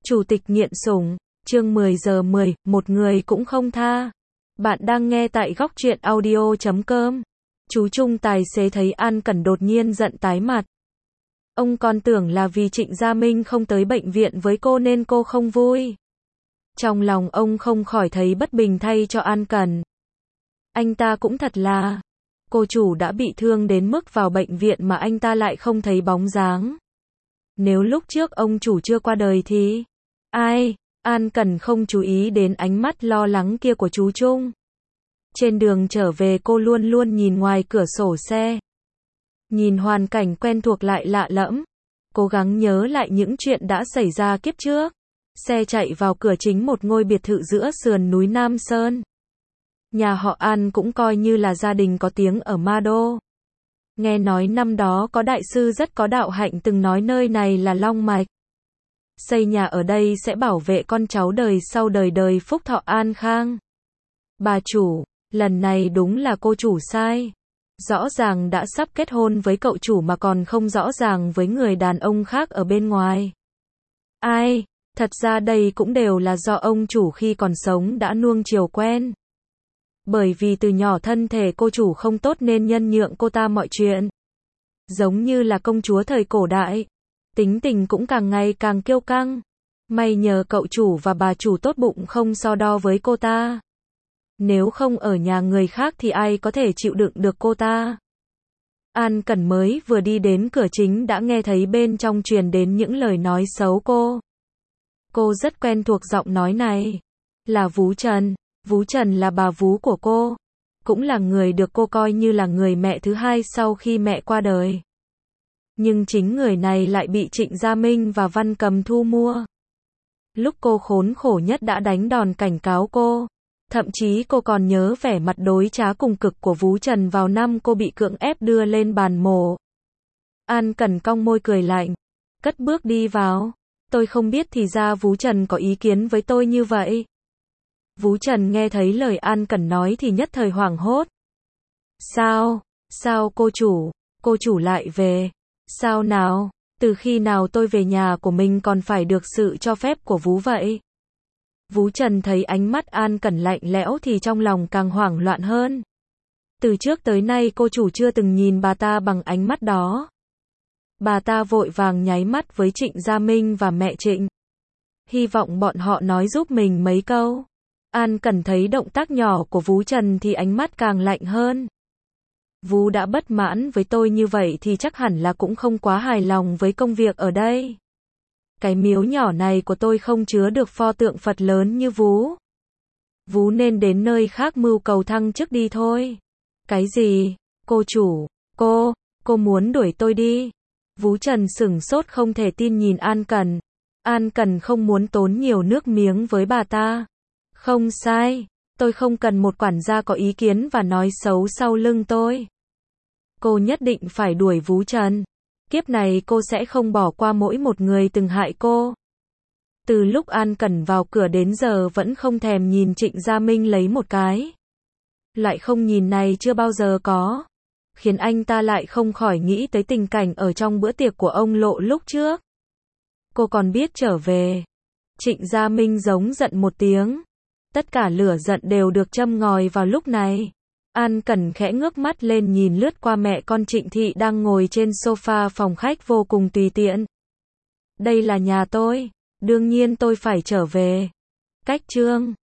Chủ tịch nghiện sủng, chương 10 giờ 10, một người cũng không tha. Bạn đang nghe tại góc truyện audio.com. Chú Trung tài xế thấy An Cẩn đột nhiên giận tái mặt. Ông còn tưởng là vì Trịnh Gia Minh không tới bệnh viện với cô nên cô không vui. Trong lòng ông không khỏi thấy bất bình thay cho An Cẩn. Anh ta cũng thật là, cô chủ đã bị thương đến mức vào bệnh viện mà anh ta lại không thấy bóng dáng. Nếu lúc trước ông chủ chưa qua đời thì ai? An Cẩn không chú ý đến ánh mắt lo lắng kia của chú Trung. Trên đường trở về cô luôn luôn nhìn ngoài cửa sổ xe. Nhìn hoàn cảnh quen thuộc lại lạ lẫm. Cố gắng nhớ lại những chuyện đã xảy ra kiếp trước. Xe chạy vào cửa chính một ngôi biệt thự giữa sườn núi Nam Sơn. Nhà họ An cũng coi như là gia đình có tiếng ở Ma Đô. Nghe nói năm đó có đại sư rất có đạo hạnh từng nói nơi này là long mạch. Xây nhà ở đây sẽ bảo vệ con cháu đời sau đời đời phúc thọ an khang. Bà chủ, lần này đúng là cô chủ sai. Rõ ràng đã sắp kết hôn với cậu chủ mà còn không rõ ràng với người đàn ông khác ở bên ngoài. Ai, thật ra đây cũng đều là do ông chủ khi còn sống đã nuông chiều quen. Bởi vì từ nhỏ thân thể cô chủ không tốt nên nhân nhượng cô ta mọi chuyện. Giống như là công chúa thời cổ đại. Tính tình cũng càng ngày càng kiêu căng. May nhờ cậu chủ và bà chủ tốt bụng không so đo với cô ta. Nếu không ở nhà người khác thì ai có thể chịu đựng được cô ta. An Cẩn mới vừa đi đến cửa chính đã nghe thấy bên trong truyền đến những lời nói xấu cô. Cô rất quen thuộc giọng nói này. Là Vú Trần. Vú Trần là bà vú của cô. Cũng là người được cô coi như là người mẹ thứ hai sau khi mẹ qua đời. Nhưng chính người này lại bị Trịnh Gia Minh và Văn Cầm thu mua. Lúc cô khốn khổ nhất đã đánh đòn cảnh cáo cô. Thậm chí cô còn nhớ vẻ mặt đối trá cùng cực của Vú Trần vào năm cô bị cưỡng ép đưa lên bàn mổ. An Cẩn cong môi cười lạnh. Cất bước đi vào. Tôi không biết thì ra Vú Trần có ý kiến với tôi như vậy. Vú Trần nghe thấy lời An Cẩn nói thì nhất thời hoảng hốt. Sao? Sao cô chủ lại về? Sao nào? Từ khi nào tôi về nhà của mình còn phải được sự cho phép của Vú vậy? Vú Trần thấy ánh mắt An Cẩn lạnh lẽo thì trong lòng càng hoảng loạn hơn. Từ trước tới nay cô chủ chưa từng nhìn bà ta bằng ánh mắt đó. Bà ta vội vàng nháy mắt với Trịnh Gia Minh và mẹ Trịnh. Hy vọng bọn họ nói giúp mình mấy câu. An Cẩn thấy động tác nhỏ của Vú Trần thì ánh mắt càng lạnh hơn. Vú đã bất mãn với tôi như vậy thì chắc hẳn là cũng không quá hài lòng với công việc ở đây. Cái miếu nhỏ này của tôi không chứa được pho tượng Phật lớn như Vú. Vú nên đến nơi khác mưu cầu thăng chức đi thôi. Cái gì? Cô chủ, cô muốn đuổi tôi đi. Vú Trần sửng sốt không thể tin nhìn An Cẩn. An Cẩn không muốn tốn nhiều nước miếng với bà ta. Không sai, tôi không cần một quản gia có ý kiến và nói xấu sau lưng tôi. Cô nhất định phải đuổi Vú Trần. Kiếp này cô sẽ không bỏ qua mỗi một người từng hại cô. Từ lúc An Cẩn vào cửa đến giờ vẫn không thèm nhìn Trịnh Gia Minh lấy một cái. Loại không nhìn này chưa bao giờ có. Khiến anh ta lại không khỏi nghĩ tới tình cảnh ở trong bữa tiệc của ông Lộ lúc trước. Cô còn biết trở về. Trịnh Gia Minh giống giận một tiếng. Tất cả lửa giận đều được châm ngòi vào lúc này. An Cẩn khẽ ngước mắt lên nhìn lướt qua mẹ con Trịnh Thị đang ngồi trên sofa phòng khách vô cùng tùy tiện. Đây là nhà tôi. Đương nhiên tôi phải trở về. Cách chương